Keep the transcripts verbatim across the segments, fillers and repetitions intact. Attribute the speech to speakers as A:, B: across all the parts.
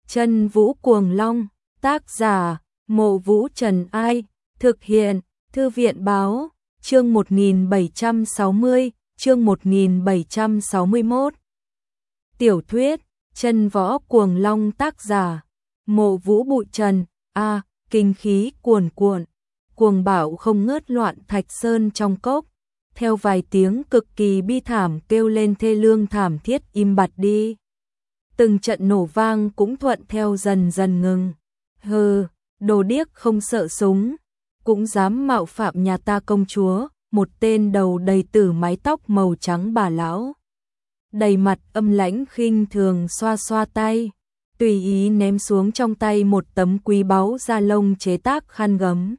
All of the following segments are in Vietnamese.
A: Chân Vũ Cuồng Long, tác giả, Mộ Vũ Trần Ai, thực hiện, Thư viện Báo, chương một nghìn bảy trăm sáu mươi, chương một nghìn bảy trăm sáu mươi mốt. Tiểu thuyết, Chân Võ Cuồng Long tác giả, Mộ Vũ Bụi Trần, A, kinh khí cuồn cuộn, cuồng bạo không ngớt loạn thạch sơn trong cốc, theo vài tiếng cực kỳ bi thảm kêu lên thê lương thảm thiết im bặt đi. Từng trận nổ vang cũng thuận theo dần dần ngừng. Hừ, đồ điếc không sợ súng, cũng dám mạo phạm nhà ta công chúa, một tên đầu đầy tử mái tóc màu trắng bà lão. Đầy mặt âm lãnh khinh thường xoa xoa tay, tùy ý ném xuống trong tay một tấm quý báu da lông chế tác khăn gấm.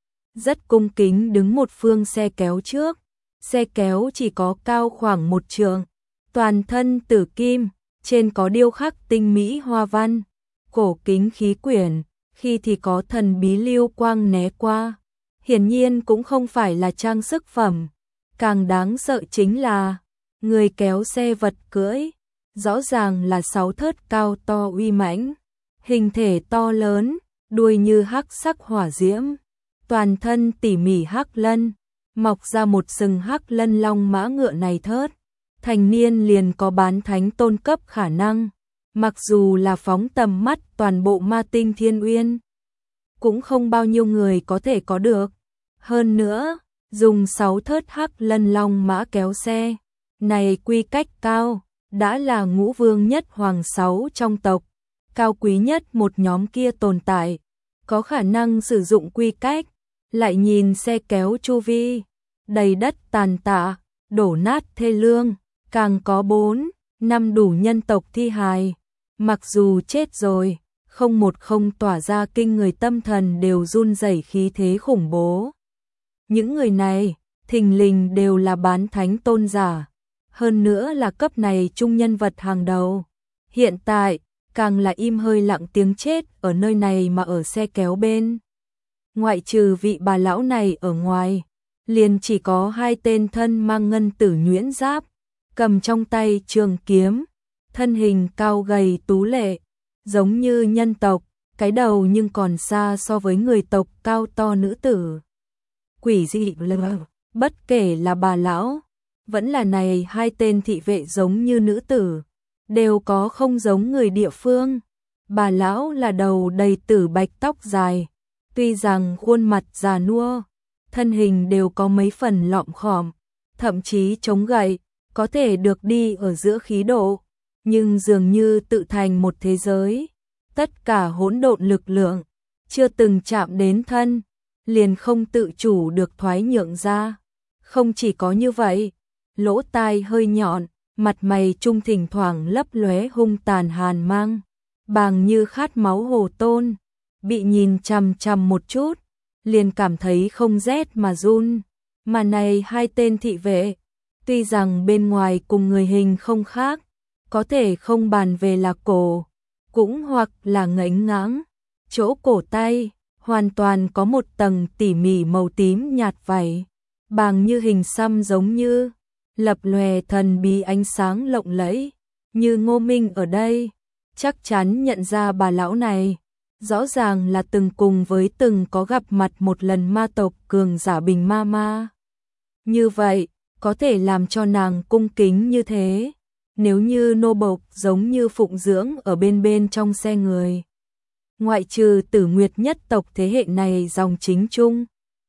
A: Rất cung kính đứng một phương xe kéo trước, xe kéo chỉ có cao khoảng một trượng, toàn thân tử kim, trên có điêu khắc tinh mỹ hoa văn, cổ kính khí quyển, khi thì có thần bí lưu quang né qua. Hiển nhiên cũng không phải là trang sức phẩm, càng đáng sợ chính là người kéo xe vật cưỡi, rõ ràng là sáu thớt cao to uy mãnh, hình thể to lớn, đuôi như hắc sắc hỏa diễm, toàn thân tỉ mỉ hắc lân, mọc ra một sừng hắc lân long mã ngựa này thớt, thành niên liền có bán thánh tôn cấp khả năng, mặc dù là phóng tầm mắt toàn bộ ma tinh thiên uyên, cũng không bao nhiêu người có thể có được. Hơn nữa, dùng sáu thớt hắc lân long mã kéo xe, này quy cách cao, đã là ngũ vương nhất hoàng sáu trong tộc, cao quý nhất một nhóm kia tồn tại, có khả năng sử dụng quy cách. Lại nhìn xe kéo chu vi, đầy đất tàn tạ, đổ nát thê lương, càng có bốn, năm đủ nhân tộc thi hài, mặc dù chết rồi, không một không tỏa ra kinh người tâm thần đều run rẩy khí thế khủng bố. Những người này, thình lình đều là bán thánh tôn giả, hơn nữa là cấp này trung nhân vật hàng đầu. Hiện tại, càng là im hơi lặng tiếng chết ở nơi này mà ở xe kéo bên. Ngoại trừ vị bà lão này ở ngoài, liền chỉ có hai tên thân mang ngân tử nhuyễn giáp, cầm trong tay trường kiếm, thân hình cao gầy tú lệ, giống như nhân tộc, cái đầu nhưng còn xa so với người tộc cao to nữ tử. Quỷ dị lờ, bất kể là bà lão, vẫn là này hai tên thị vệ giống như nữ tử, đều có không giống người địa phương. Bà lão là đầu đầy tử bạch tóc dài, tuy rằng khuôn mặt già nua, thân hình đều có mấy phần lọm khòm, thậm chí chống gậy, có thể được đi ở giữa khí độ, nhưng dường như tự thành một thế giới. Tất cả hỗn độn lực lượng, chưa từng chạm đến thân, liền không tự chủ được thoái nhượng ra. Không chỉ có như vậy, lỗ tai hơi nhọn, mặt mày trung thỉnh thoảng lấp lóe hung tàn hàn mang, bàng như khát máu hồ tôn, bị nhìn chằm chằm một chút, liền cảm thấy không rét mà run. Mà này hai tên thị vệ, tuy rằng bên ngoài cùng người hình không khác, có thể không bàn về là cổ, cũng hoặc là ngẫnh ngãng, chỗ cổ tay, hoàn toàn có một tầng tỉ mỉ màu tím nhạt vảy, bàng như hình xăm giống như, lập lòe thần bí ánh sáng lộng lẫy, như Ngô Minh ở đây, chắc chắn nhận ra bà lão này, rõ ràng là từng cùng với từng có gặp mặt một lần ma tộc cường giả Bình Ma Ma. Như vậy, có thể làm cho nàng cung kính như thế, nếu như nô bộc giống như phụng dưỡng ở bên bên trong xe người. Ngoại trừ Tử Nguyệt nhất tộc thế hệ này dòng chính chung,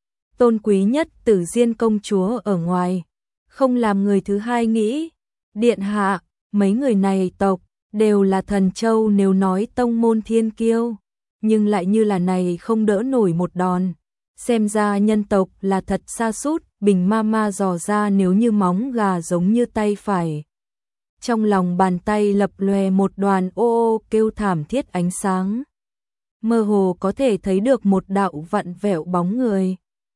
A: tôn quý nhất Tử Diên công chúa ở ngoài, không làm người thứ hai nghĩ. Điện hạ, mấy người này tộc, đều là thần châu nếu nói tông môn thiên kiêu, nhưng lại như là này không đỡ nổi một đòn. Xem ra nhân tộc là thật sa sút. Bình Ma Ma dò ra nếu như móng gà giống như tay phải. Trong lòng bàn tay lập lòe một đoàn ô ô kêu thảm thiết ánh sáng. Mơ hồ có thể thấy được một đạo vặn vẹo bóng người.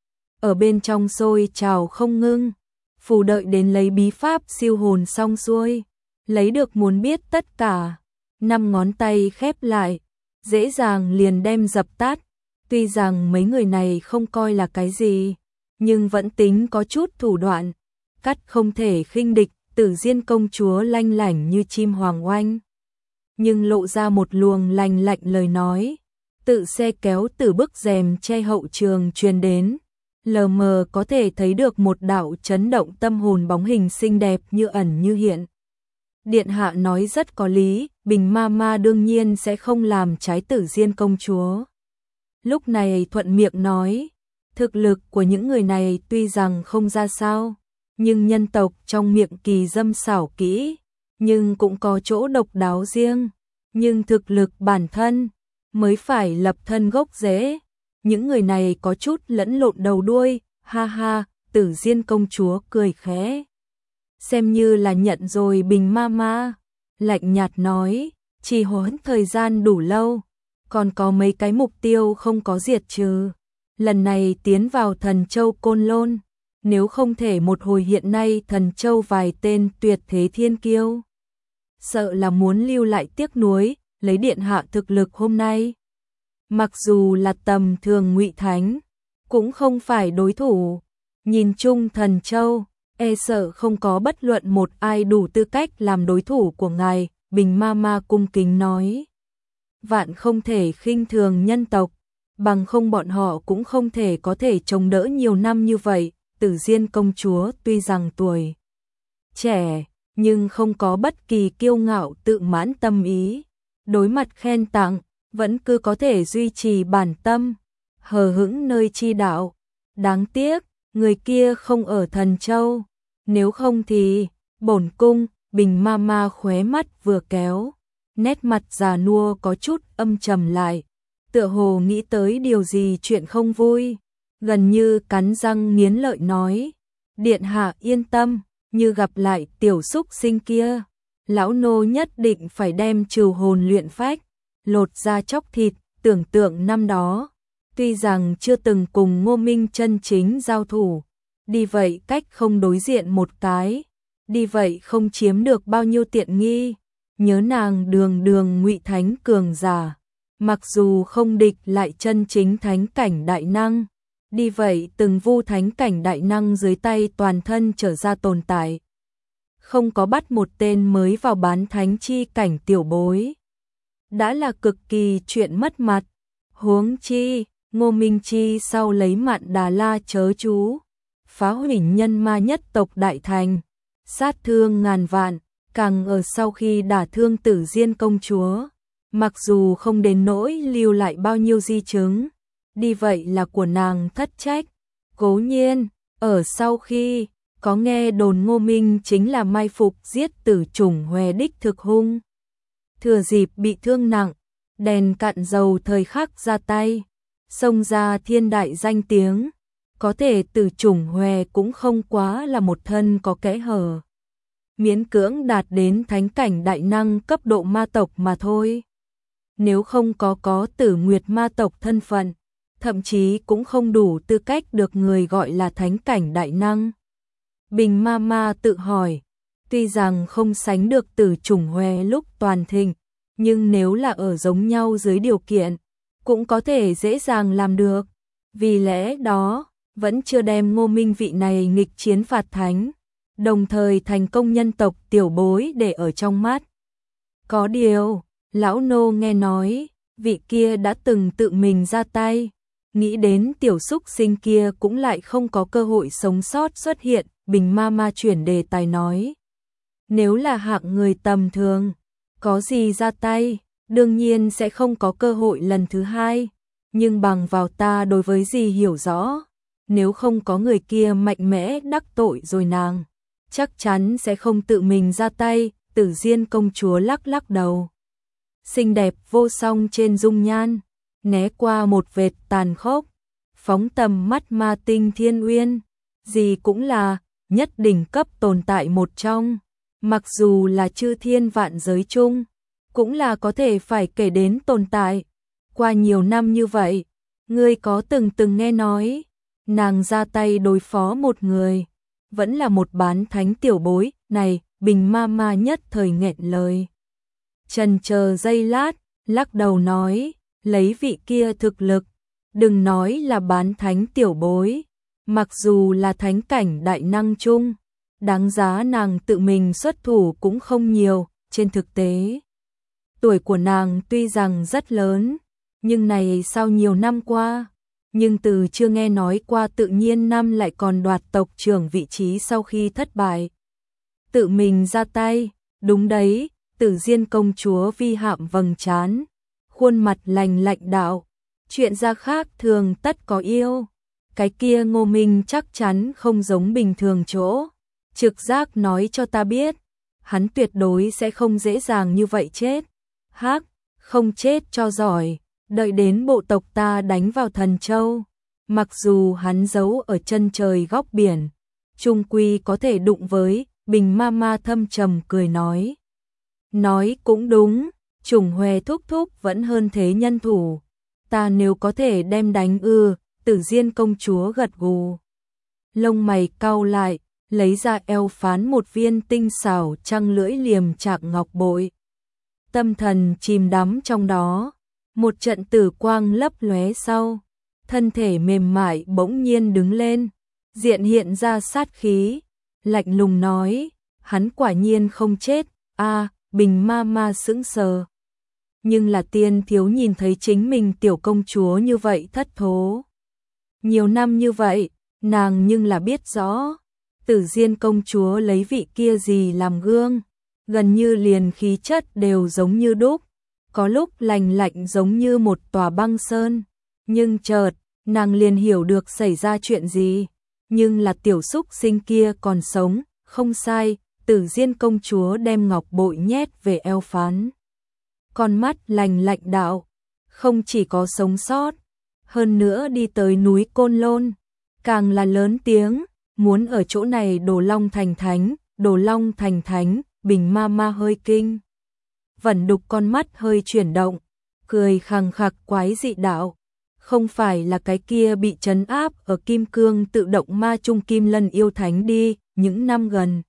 A: Ở bên trong sôi trào không ngưng, phù đợi đến lấy bí pháp siêu hồn xong xuôi, lấy được muốn biết tất cả. Năm ngón tay khép lại, dễ dàng liền đem dập tắt. Tuy rằng mấy người này không coi là cái gì, nhưng vẫn tính có chút thủ đoạn, cắt không thể khinh địch. Tử Diên công chúa lanh lảnh như chim hoàng oanh, nhưng lộ ra một luồng lành lạnh lời nói. Tự xe kéo từ bức rèm che hậu trường truyền đến, lờ mờ có thể thấy được một đạo chấn động tâm hồn bóng hình xinh đẹp như ẩn như hiện. Điện hạ nói rất có lý, Bình ma ma đương nhiên sẽ không làm trái Tử Diên công chúa. Lúc này thuận miệng nói, thực lực của những người này tuy rằng không ra sao, nhưng nhân tộc trong miệng kỳ dâm xảo kỹ, nhưng cũng có chỗ độc đáo riêng, nhưng thực lực bản thân mới phải lập thân gốc rễ. Những người này có chút lẫn lộn đầu đuôi, ha ha, Tử Diên công chúa cười khẽ. Xem như là nhận rồi Bình ma ma, lạnh nhạt nói, trì hoãn thời gian đủ lâu, còn có mấy cái mục tiêu không có diệt trừ. Lần này tiến vào Thần Châu Côn Lôn, nếu không thể một hồi hiện nay Thần Châu vài tên tuyệt thế thiên kiêu, sợ là muốn lưu lại tiếc nuối, lấy điện hạ thực lực hôm nay. Mặc dù là tầm thường Ngụy Thánh, cũng không phải đối thủ. Nhìn chung Thần Châu, e sợ không có bất luận một ai đủ tư cách làm đối thủ của ngài, Bình ma ma cung kính nói. Vạn không thể khinh thường nhân tộc, bằng không bọn họ cũng không thể có thể chống đỡ nhiều năm như vậy. Tử Diên công chúa tuy rằng tuổi trẻ, nhưng không có bất kỳ kiêu ngạo tự mãn tâm ý. Đối mặt khen tặng, vẫn cứ có thể duy trì bản tâm, hờ hững nơi chi đạo. Đáng tiếc, người kia không ở Thần Châu, nếu không thì, bổn cung, Bình ma ma khóe mắt vừa kéo, nét mặt già nua có chút âm trầm lại, tựa hồ nghĩ tới điều gì chuyện không vui, gần như cắn răng nghiến lợi nói, điện hạ yên tâm, như gặp lại tiểu xúc sinh kia, lão nô nhất định phải đem trừ hồn luyện phách, lột da chóc thịt. Tưởng tượng năm đó, tuy rằng chưa từng cùng Ngô Minh chân chính giao thủ, đi vậy cách không đối diện một cái, đi vậy không chiếm được bao nhiêu tiện nghi, nhớ nàng đường đường Ngụy Thánh cường giả, mặc dù không địch lại chân chính thánh cảnh đại năng, đi vậy từng vu thánh cảnh đại năng dưới tay toàn thân trở ra tồn tại. Không có bắt một tên mới vào bán thánh chi cảnh tiểu bối, đã là cực kỳ chuyện mất mặt. Huống chi, Ngô Minh Chi sau lấy Mạn Đà La chớ chú, phá hủy nhân ma nhất tộc đại thành, sát thương ngàn vạn, càng ở sau khi đả thương Tử Diên công chúa, mặc dù không đến nỗi lưu lại bao nhiêu di chứng, đi vậy là của nàng thất trách. Cố nhiên, ở sau khi có nghe đồn Ngô Minh chính là mai phục giết Tử Chủng Hòe đích thực hung, thừa dịp bị thương nặng, đèn cạn dầu thời khắc ra tay, xông ra thiên đại danh tiếng, có thể Tử Chủng Hòe cũng không quá là một thân có kẽ hở, miễn cưỡng đạt đến thánh cảnh đại năng cấp độ ma tộc mà thôi. Nếu không có có Tử Nguyệt ma tộc thân phận, thậm chí cũng không đủ tư cách được người gọi là thánh cảnh đại năng. Bình ma ma tự hỏi, tuy rằng không sánh được Tử Chủng Hòe lúc toàn thịnh, nhưng nếu là ở giống nhau dưới điều kiện, cũng có thể dễ dàng làm được. Vì lẽ đó, vẫn chưa đem Ngô Minh vị này nghịch chiến phạt thánh, đồng thời thành công nhân tộc tiểu bối để ở trong mắt. Có điều, lão nô nghe nói, vị kia đã từng tự mình ra tay, nghĩ đến tiểu xúc sinh kia cũng lại không có cơ hội sống sót xuất hiện. Bình ma ma chuyển đề tài nói, nếu là hạng người tầm thường, có gì ra tay, đương nhiên sẽ không có cơ hội lần thứ hai, nhưng bằng vào ta đối với gì hiểu rõ, nếu không có người kia mạnh mẽ đắc tội rồi nàng, chắc chắn sẽ không tự mình ra tay. Tử Diên công chúa lắc lắc đầu, xinh đẹp vô song trên dung nhan, né qua một vệt tàn khốc, phóng tầm mắt ma tinh thiên uyên, gì cũng là nhất đỉnh cấp tồn tại một trong, mặc dù là chư thiên vạn giới chung, cũng là có thể phải kể đến tồn tại. Qua nhiều năm như vậy, ngươi có từng từng nghe nói, nàng ra tay đối phó một người, vẫn là một bán thánh tiểu bối. Này, Bình ma ma nhất thời nghẹn lời, chần chờ giây lát, lắc đầu nói, lấy vị kia thực lực, đừng nói là bán thánh tiểu bối, mặc dù là thánh cảnh đại năng chung, đáng giá nàng tự mình xuất thủ cũng không nhiều. Trên thực tế, tuổi của nàng tuy rằng rất lớn, nhưng này sau nhiều năm qua, nhưng từ chưa nghe nói qua tự nhiên năm lại còn đoạt tộc trưởng vị trí sau khi thất bại. Tự mình ra tay, đúng đấy, Tử Diên công chúa vi hạm vầng trán, khuôn mặt lành lạnh đạo, chuyện ra khác thường tất có yêu. Cái kia Ngô Minh chắc chắn không giống bình thường chỗ, trực giác nói cho ta biết, hắn tuyệt đối sẽ không dễ dàng như vậy chết. Hắc, không chết cho giỏi, đợi đến bộ tộc ta đánh vào Thần Châu, mặc dù hắn giấu ở chân trời góc biển, chung quy có thể đụng với. Bình ma ma thâm trầm cười nói. Nói cũng đúng, Trùng Huệ thúc thúc vẫn hơn thế nhân thủ. Ta nếu có thể đem đánh ư, Tử Diên công chúa gật gù. Lông mày cau lại, lấy ra eo phán một viên tinh xảo trăng lưỡi liềm trạng ngọc bội. Tâm thần chìm đắm trong đó, một trận tử quang lấp lóe sau, thân thể mềm mại bỗng nhiên đứng lên, diện hiện ra sát khí. Lạnh lùng nói, hắn quả nhiên không chết, a à, Bình ma ma sững sờ. Nhưng là tiên thiếu nhìn thấy chính mình tiểu công chúa như vậy thất thố. Nhiều năm như vậy, nàng nhưng là biết rõ, Tử Diên công chúa lấy vị kia gì làm gương, gần như liền khí chất đều giống như đúc, có lúc lành lạnh giống như một tòa băng sơn, nhưng chợt, nàng liền hiểu được xảy ra chuyện gì. Nhưng là tiểu xúc sinh kia còn sống, không sai, Tử Diên công chúa đem ngọc bội nhét về eo phán. Con mắt lành lạnh đạo, không chỉ có sống sót, hơn nữa đi tới núi Côn Lôn, càng là lớn tiếng, muốn ở chỗ này Đồ Long thành thánh, Đồ Long thành thánh. Bình ma ma hơi kinh, vẩn đục con mắt hơi chuyển động, cười khằng khặc quái dị đạo. Không phải là cái kia bị trấn áp ở Kim Cương tự động ma trung Kim Lân yêu thánh đi, những năm gần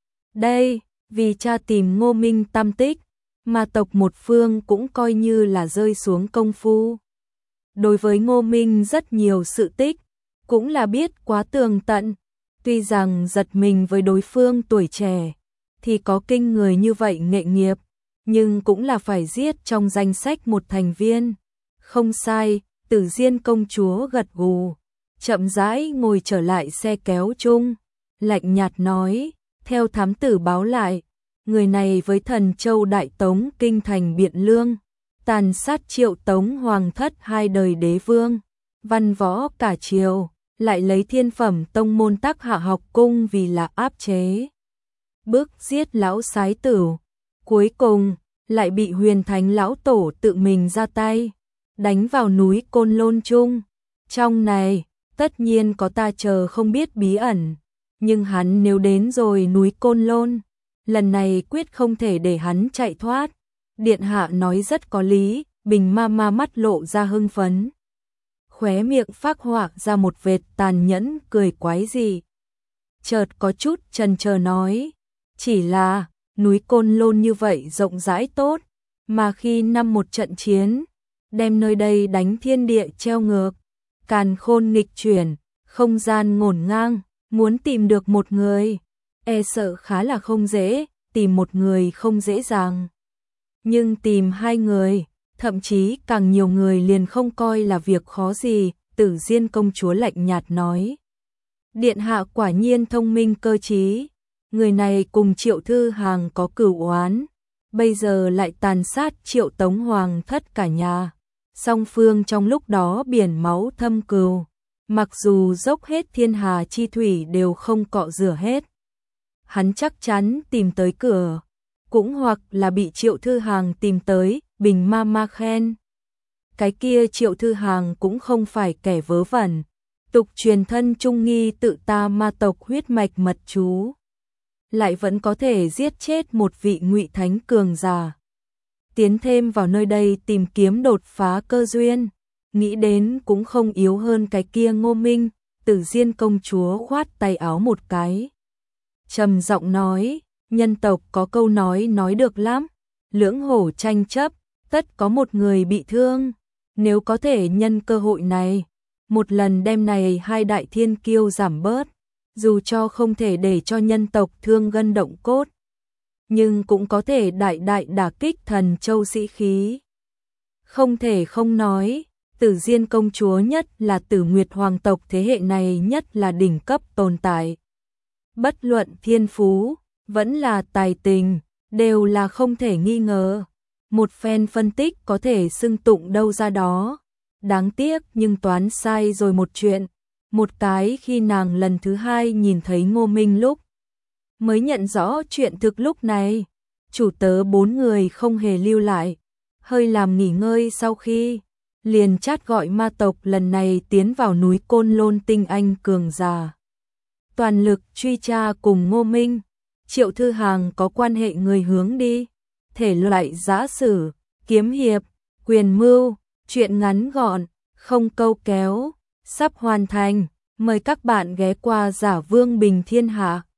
A: đây, vì cha tìm Ngô Minh tam tích, ma tộc một phương cũng coi như là rơi xuống công phu. Đối với Ngô Minh rất nhiều sự tích, cũng là biết quá tường tận, tuy rằng giật mình với đối phương tuổi trẻ, thì có kinh người như vậy nghệ nghiệp, nhưng cũng là phải giết trong danh sách một thành viên. Không sai. Tử Diên công chúa gật gù, chậm rãi ngồi trở lại xe kéo chung, lạnh nhạt nói, theo thám tử báo lại, người này với Thần Châu Đại Tống kinh thành Biện Lương, tàn sát Triệu Tống hoàng thất hai đời đế vương, văn võ cả triều, lại lấy thiên phẩm tông môn Tắc Hạ học cung vì là áp chế, bức giết lão sái tử, cuối cùng lại bị Huyền Thánh lão tổ tự mình ra tay đánh vào núi Côn Lôn chung. Trong này, tất nhiên có ta chờ không biết bí ẩn, nhưng hắn nếu đến rồi núi Côn Lôn, lần này quyết không thể để hắn chạy thoát. Điện hạ nói rất có lý, Bình ma ma mắt lộ ra hưng phấn. Khóe miệng phác họa ra một vệt tàn nhẫn cười quái dị. Chợt có chút chần chờ nói, chỉ là, núi Côn Lôn như vậy rộng rãi tốt, mà khi năm một trận chiến, đem nơi đây đánh thiên địa treo ngược, càn khôn nghịch chuyển, không gian ngổn ngang, muốn tìm được một người, e sợ khá là không dễ, tìm một người không dễ dàng. Nhưng tìm hai người, thậm chí càng nhiều người liền không coi là việc khó gì, Tử Diên công chúa lạnh nhạt nói. Điện hạ quả nhiên thông minh cơ trí, người này cùng Triệu Thư Hàng có cửu oán, bây giờ lại tàn sát Triệu Tống hoàng thất cả nhà. Song phương trong lúc đó biển máu thâm cừu, mặc dù dốc hết thiên hà chi thủy đều không cọ rửa hết. Hắn chắc chắn tìm tới cửa, cũng hoặc là bị Triệu Thư Hàng tìm tới. Bình ma ma khen. Cái kia Triệu Thư Hàng cũng không phải kẻ vớ vẩn, tục truyền thân trung nghi tự ta ma tộc huyết mạch mật chú, lại vẫn có thể giết chết một vị ngụy thánh cường giả. Tiến thêm vào nơi đây tìm kiếm đột phá cơ duyên, nghĩ đến cũng không yếu hơn cái kia Ngô Minh. Tử Diên công chúa khoát tay áo một cái, trầm giọng nói, nhân tộc có câu nói nói được lắm, lưỡng hổ tranh chấp, tất có một người bị thương, nếu có thể nhân cơ hội này, một lần đem này hai đại thiên kiêu giảm bớt, dù cho không thể để cho nhân tộc thương gân động cốt, nhưng cũng có thể đại đại đả kích Thần Châu sĩ khí. Không thể không nói, Tử Diên công chúa nhất là Tử Nguyệt hoàng tộc thế hệ này nhất là đỉnh cấp tồn tại. Bất luận thiên phú, vẫn là tài tình, đều là không thể nghi ngờ. Một phen phân tích có thể xưng tụng đâu ra đó. Đáng tiếc nhưng toán sai rồi một chuyện. Một cái khi nàng lần thứ hai nhìn thấy Ngô Minh lúc, mới nhận rõ chuyện thực lúc này. Chủ tớ bốn người không hề lưu lại. Hơi làm nghỉ ngơi sau khi, liền chát gọi ma tộc lần này tiến vào núi Côn Lôn tinh anh cường giả. Toàn lực truy tra cùng Ngô Minh. Triệu Thư Hàng có quan hệ người hướng đi. Thể loại giã sử, kiếm hiệp, quyền mưu, chuyện ngắn gọn, không câu kéo, sắp hoàn thành. Mời các bạn ghé qua Giả Vương Bình Thiên Hạ.